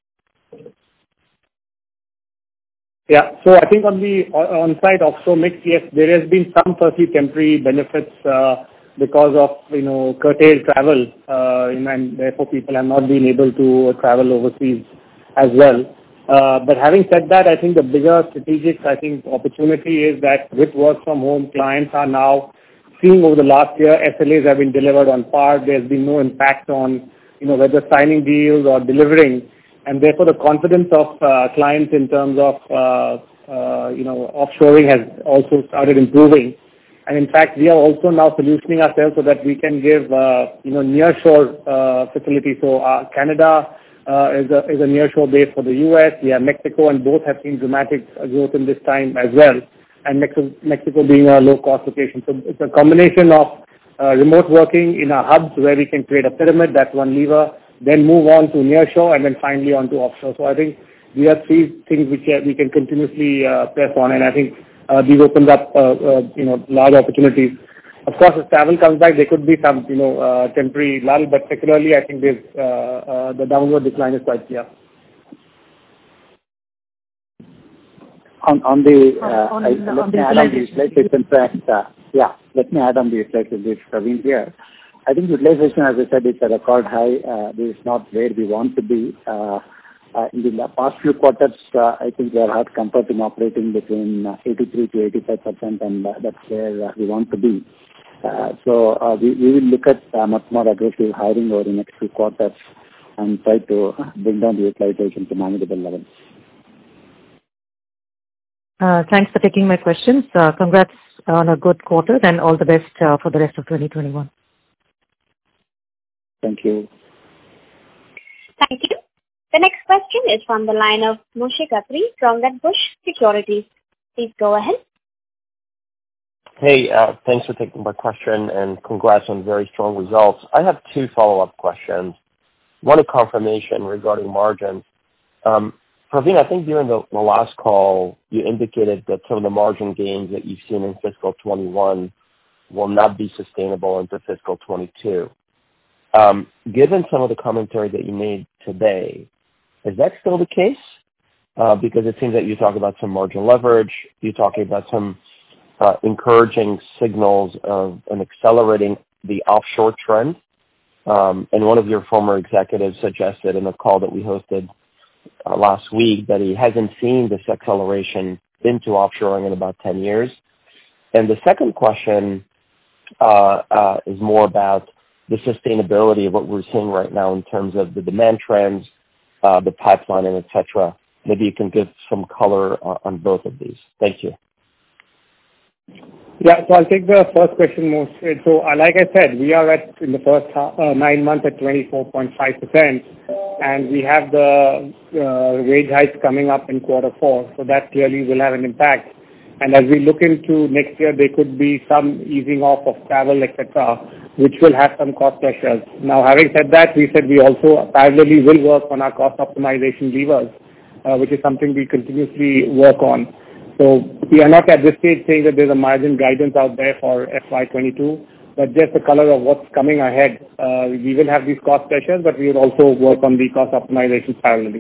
Speaker 4: Yeah, so I think on the on-site offshore mix, yes, there has been some firstly temporary benefits because of curtailed travel, and therefore people have not been able to travel overseas as well. But having said that, I think the bigger strategic opportunity is that with work from home, clients are now seeing over the last year SLAs have been delivered on par. There's been no impact on whether signing deals or delivering. And therefore, the confidence of clients in terms of offshoring has also started improving. And in fact, we are also now solutioning ourselves so that we can give nearshore facilities. So Canada is a nearshore base for the US. We have Mexico, and both have seen dramatic growth in this time as well. And Mexico being a low-cost location. So it's a combination of remote working in our hubs where we can create a pyramid. That's one lever. Then move on to nearshore, and then finally on to offshore. So I think we have three things which we can continuously press on, and I think these opens up large opportunities. Of course, if travel comes back, there could be some temporary lull, but secularly, I think the downward decline is quite clear.
Speaker 3: utilization fact. Let me add on the utilization. This Praveen here. I think utilization, as I said, is a record high. This is not where we want to be. In the past few quarters, I think we have had comfort in operating between 83 to 85%, and that's where we want to be. So we will look at much more aggressive hiring over the next few quarters and try to bring down the utilization to manageable levels.
Speaker 11: Thanks for taking my questions. Congrats on a good quarter and all the best for the rest of 2021.
Speaker 3: Thank you.
Speaker 5: Thank you. The next question is from the line of Moshe Katri from Wedbush Securities. Please go ahead.
Speaker 12: Hey, thanks for taking my question and congrats on very strong results. I have two follow-up questions. One, a confirmation regarding margins. Praveen, I think during the last call, you indicated that some of the margin gains that you've seen in fiscal 21 will not be sustainable into fiscal 22. Given some of the commentary that you made today, is that still the case? Because it seems that you talk about some margin leverage, you're talking about some encouraging signals of an accelerating the offshore trend. And one of your former executives suggested in a call that we hosted last week that he hasn't seen this acceleration into offshoring in about 10 years. And the second question is more about the sustainability of what we're seeing right now in terms of the demand trends, the pipeline, and et cetera. Maybe you can give some color on both of these. Thank you.
Speaker 4: Yeah, so I'll take the first question most. So like I said, we are in the first 9 months at 24.5%, and we have the wage hikes coming up in Q4, so that clearly will have an impact. And as we look into next year, there could be some easing off of travel, etc., which will have some cost pressures. Now, having said that, we said we also parallelly will work on our cost optimization levers, which is something we continuously work on. So we are not at this stage saying that there's a margin guidance out there for FY22, but just the color of what's coming ahead. We will have these cost pressures, but we will also work on the cost optimization parallelly.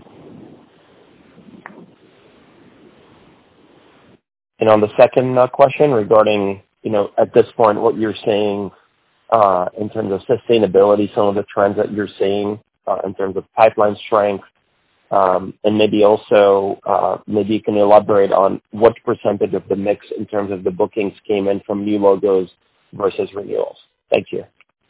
Speaker 12: And on the second question regarding, at this point, what you're saying in terms of sustainability, some of the trends that you're seeing in terms of pipeline strength, and maybe also, maybe you can elaborate on what percentage of the mix in terms of the bookings came in from new logos versus renewals. Thank you.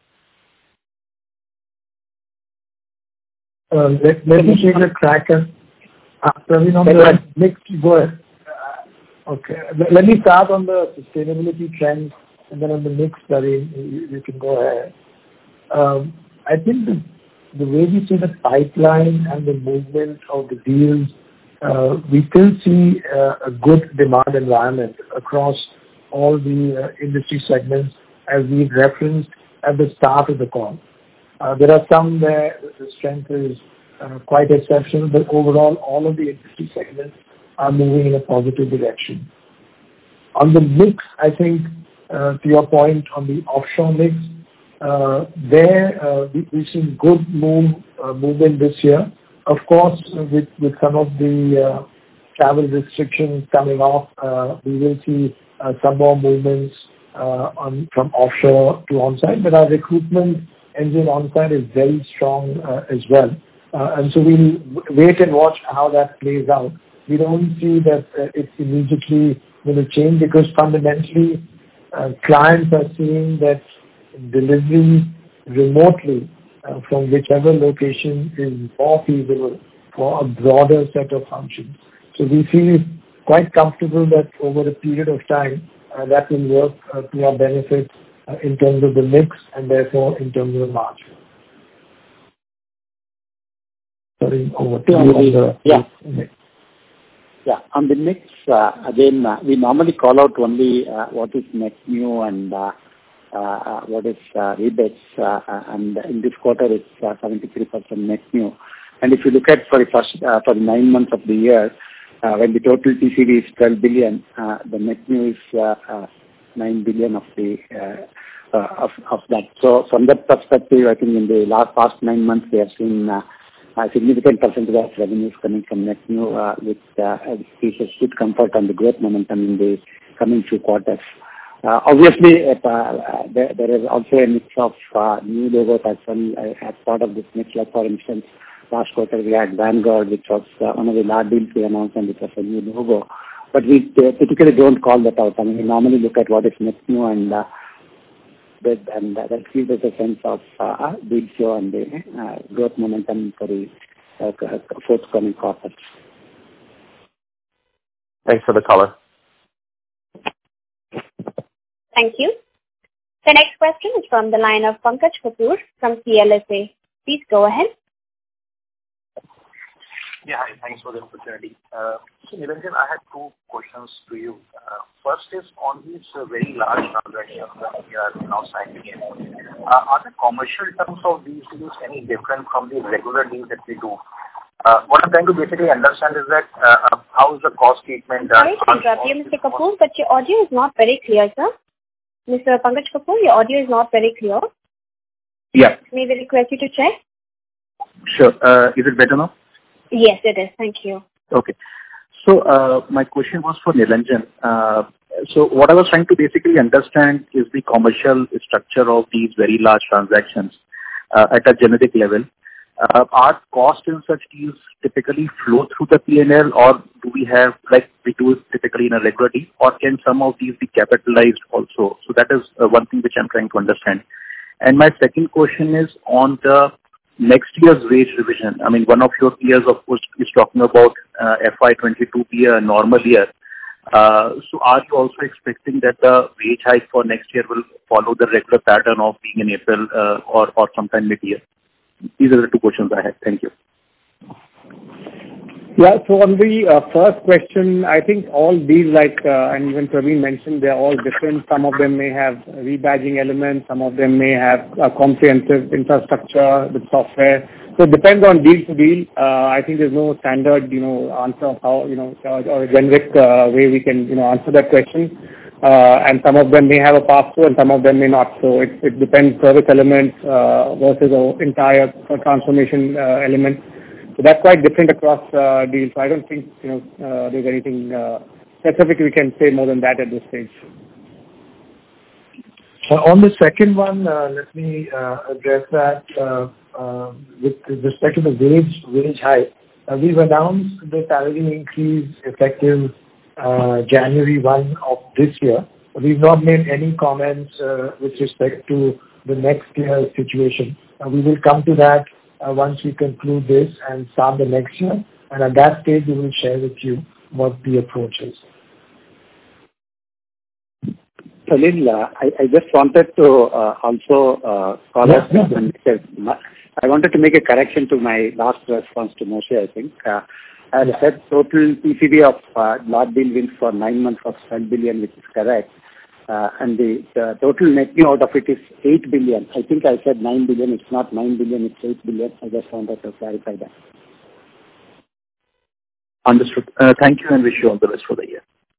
Speaker 2: Let me take a crack at Praveen on the mix. Go ahead. Okay. Let me start on the sustainability trends, and then on the mix, Praveen, you can go ahead. I think the way we see the pipeline and the movement of the deals, we still see a good demand environment across all the industry segments, as we referenced at the start of the call. There are some where the strength is quite exceptional, but overall, all of the industry segments are moving in a positive direction. On the mix, I think, to your point on the offshore mix, we've seen good movement this year. Of course, with some of the travel restrictions coming off, we will see some more movements from offshore to on-site, but our recruitment engine on-site is very strong as well. And so we'll wait and watch how that plays out. We don't see that it's immediately going to change, because fundamentally clients are seeing that delivery remotely from whichever location is more feasible for a broader set of functions. So we feel quite comfortable that over a period of time that will work to our benefit in terms of the mix and therefore in terms of the margin. Sorry, over to you on the mix.
Speaker 3: Yeah, on the mix, again, we normally call out only what is net new and what is rebates, and in this quarter it's 73% net new. And if you look at for the 9 months of the year, when the total TCV is 12 billion, the net new is 9 billion of that. So from that perspective, I think in the past 9 months we have seen a significant percentage of revenues coming from net new, which gives us good comfort on the growth momentum in the coming few quarters. Obviously, there is also a mix of new logos as well as part of this mix. Like for instance, last quarter we had Vanguard, which was one of the large deals we announced, and it was a new logo. But we typically don't call that out. I mean, we normally look at what is net new, and that gives us a sense of deal flow and the growth momentum for the forthcoming quarters.
Speaker 12: Thanks for the color.
Speaker 5: Thank you. The next question is from the line of Pankaj Kapoor from CLSA. Please go ahead.
Speaker 13: Yeah, hi. Thanks for the opportunity. So, Nilanjan, I had two questions to you. First is on these very large transactions that we are now signing in. Are the commercial terms of these deals any different from the regular deals that we do? What I'm trying to basically understand is that how is the cost treatment done?
Speaker 5: Sorry to interrupt you, Mr. Kapoor, but your audio is not very clear, sir. Mr. Pankaj Kapoor, your audio is not very clear.
Speaker 13: Yeah.
Speaker 5: May we request you to check?
Speaker 13: Sure. Is it better now?
Speaker 5: Yes, it is. Thank you.
Speaker 13: Okay. So my question was for Nilanjan. So what I was trying to basically understand is the commercial structure of these very large transactions at a generic level. Are costs in such deals typically flow through the P&L, or do we have, like we do typically in a regular deal, or can some of these be capitalized also? So that is one thing which I'm trying to understand. And my second question is on the next year's wage revision. I mean, one of your peers, of course, is talking about FY22 be a normal year. So are you also expecting that the wage hike for next year will follow the regular pattern of being in April or sometime mid-year? These are the two questions I had. Thank you.
Speaker 4: Yeah, so on the first question, I think all these, like, and even Praveen mentioned, they're all different. Some of them may have rebadging elements. Some of them may have a comprehensive infrastructure with software. So it depends on deal to deal. I think there's no standard, answer of how, or a generic way we can, answer that question. And some of them may have a pass-through and some of them may not. So it depends service elements versus an entire transformation element. So that's quite different across deals. So I don't think there's anything specific we can say more than that at this stage.
Speaker 2: On the second one, let me address that with respect to the wage hike. We've announced the salary increase effective January 1 of this year. We've not made any comments with respect to the next year's situation. We will come to that once we conclude this and start the next year. And at that stage, we will share with you what the approach is.
Speaker 3: Salil, I just wanted to also call out. I wanted to make a correction to my last response to Moshe, I think. I said total TCV of large deal wins for 9 months of 10 billion, which is correct. And the total net new out of it is 8 billion. I think I said 9 billion. It's not 9 billion, it's 8 billion. I just wanted to clarify that.
Speaker 13: Understood. Thank you and wish you all the best for the year.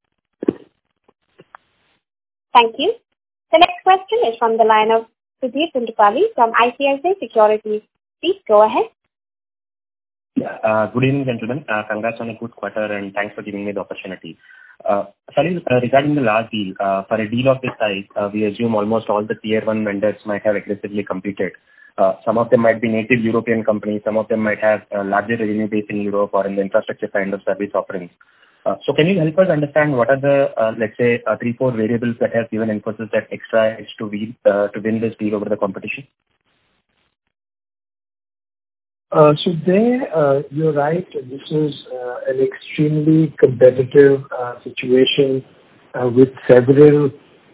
Speaker 5: Thank you. The next question is from the line of Sudheer Guntupalli from ICICI Securities. Please go ahead.
Speaker 14: Yeah, good evening, gentlemen. Congrats on a good quarter and thanks for giving me the opportunity. Sorry, regarding the large deal, for a deal of this size, we assume almost all the tier 1 vendors might have aggressively competed. Some of them might be native European companies, some of them might have a larger revenue base in Europe or in the infrastructure kind of service offerings. So can you help us understand what are the, let's say, 3-4 variables that have given Infosys that extra edge to win this deal over the competition?
Speaker 2: So there, you're right. This is an extremely competitive situation with several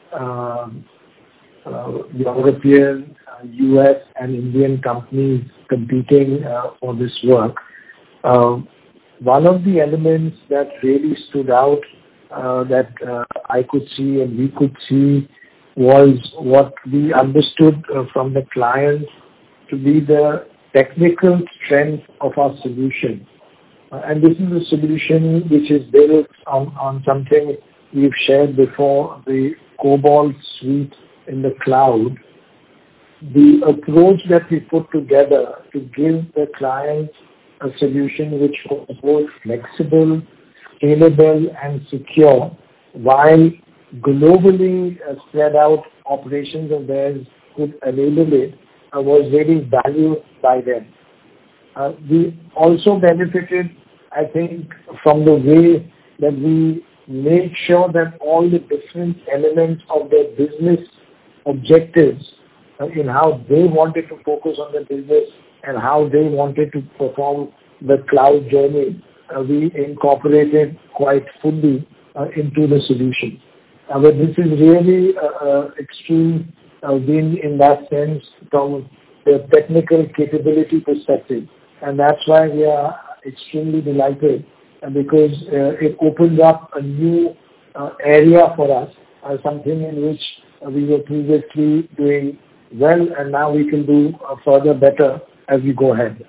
Speaker 2: European, US and Indian companies competing for this work. One of the elements that really stood out that I could see and we could see was what we understood from the client to be the technical strength of our solution. And this is a solution which is built on something we've shared before, the Cobalt suite in the cloud. The approach that we put together to give the client a solution which was both flexible, scalable, and secure, while globally spread out operations of theirs could enable it, was very valued by them. We also benefited, I think, from the way that we made sure that all the different elements of their business objectives in how they wanted to focus on the business and how they wanted to perform the cloud journey, we incorporated quite fully into the solution. But this is really extreme win in that sense from the technical capability perspective. And that's why we are extremely delighted, because it opens up a new area for us, something in which we were previously doing well, and now we can do further better as we go ahead.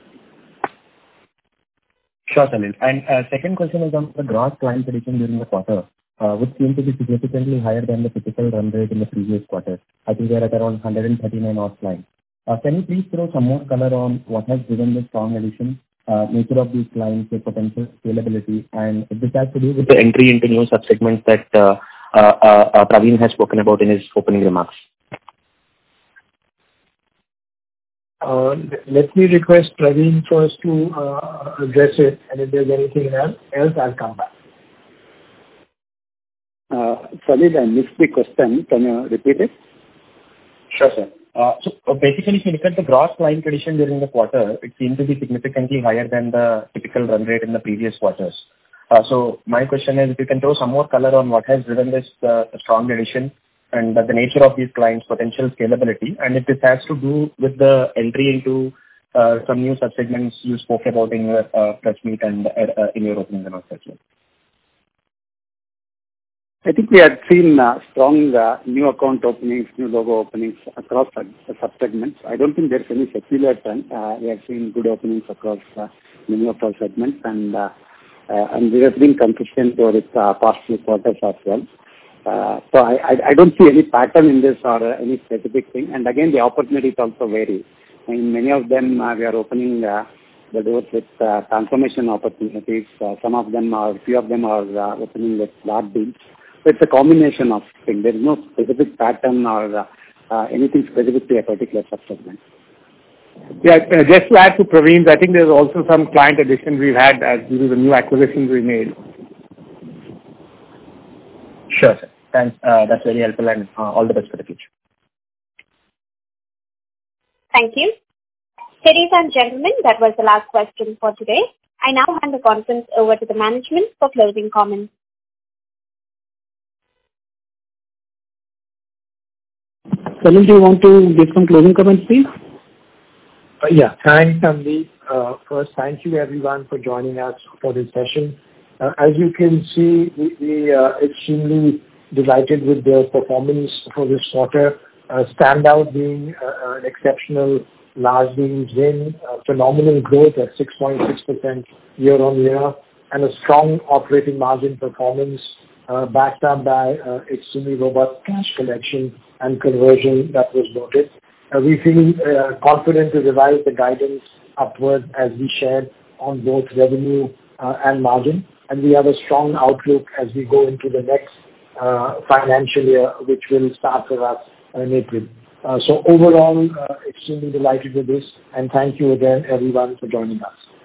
Speaker 14: Sure, Salil. And second question is on the gross client addition during the quarter, which seemed to be significantly higher than the typical run rate in the previous quarter. I think we are at around 139 odd clients. Can you please throw some more color on what has driven this strong addition, nature of these clients, their potential scalability, and if this has to do with the entry into new subsegments that Praveen has spoken about in his opening remarks?
Speaker 2: Let me request Praveen first to address it, and if there's anything else, I'll come back.
Speaker 3: Salil, I missed the question. Can you repeat it?
Speaker 14: Sure, sir. So basically, if you look at the gross client addition during the quarter, it seemed to be significantly higher than the typical run rate in the previous quarters. So my question is, if you can throw some more color on what has driven this strong addition and the nature of these clients' potential scalability, and if this has to do with the entry into some new subsegments you spoke about in your press meet and in your opening remarks as well.
Speaker 3: I think we had seen strong new account openings, new logo openings across the subsegments. I don't think there's any secular trend. We have seen good openings across many of our segments, and we have been consistent over the past few quarters as well. So I don't see any pattern in this or any specific thing. And again, the opportunities also vary. In many of them, we are opening the doors with transformation opportunities. Few of them are opening with large deals. So it's a combination of things. There is no specific pattern or anything specific to a particular subsegment.
Speaker 4: Yeah, just to add to Praveen's, I think there's also some client addition we've had due to the new acquisitions we made.
Speaker 14: Sure, sir. Thanks. That's very helpful, and all the best for the future.
Speaker 5: Thank you. Ladies and gentlemen, that was the last question for today. I now hand the conference over to the management for closing comments.
Speaker 1: Salil, do you want to give some closing comments, please?
Speaker 2: Yeah, thanks, Sandeep. First, thank you everyone for joining us for this session. As you can see, we are extremely delighted with the performance for this quarter. Standout being an exceptional large deals win, phenomenal growth at 6.6% year on year, and a strong operating margin performance backed up by extremely robust cash collection and conversion that was noted. We feel confident to revise the guidance upward as we shared on both revenue and margin, and we have a strong outlook as we go into the next financial year, which will start for us in April. So overall, extremely delighted with this, and thank you again everyone for joining us.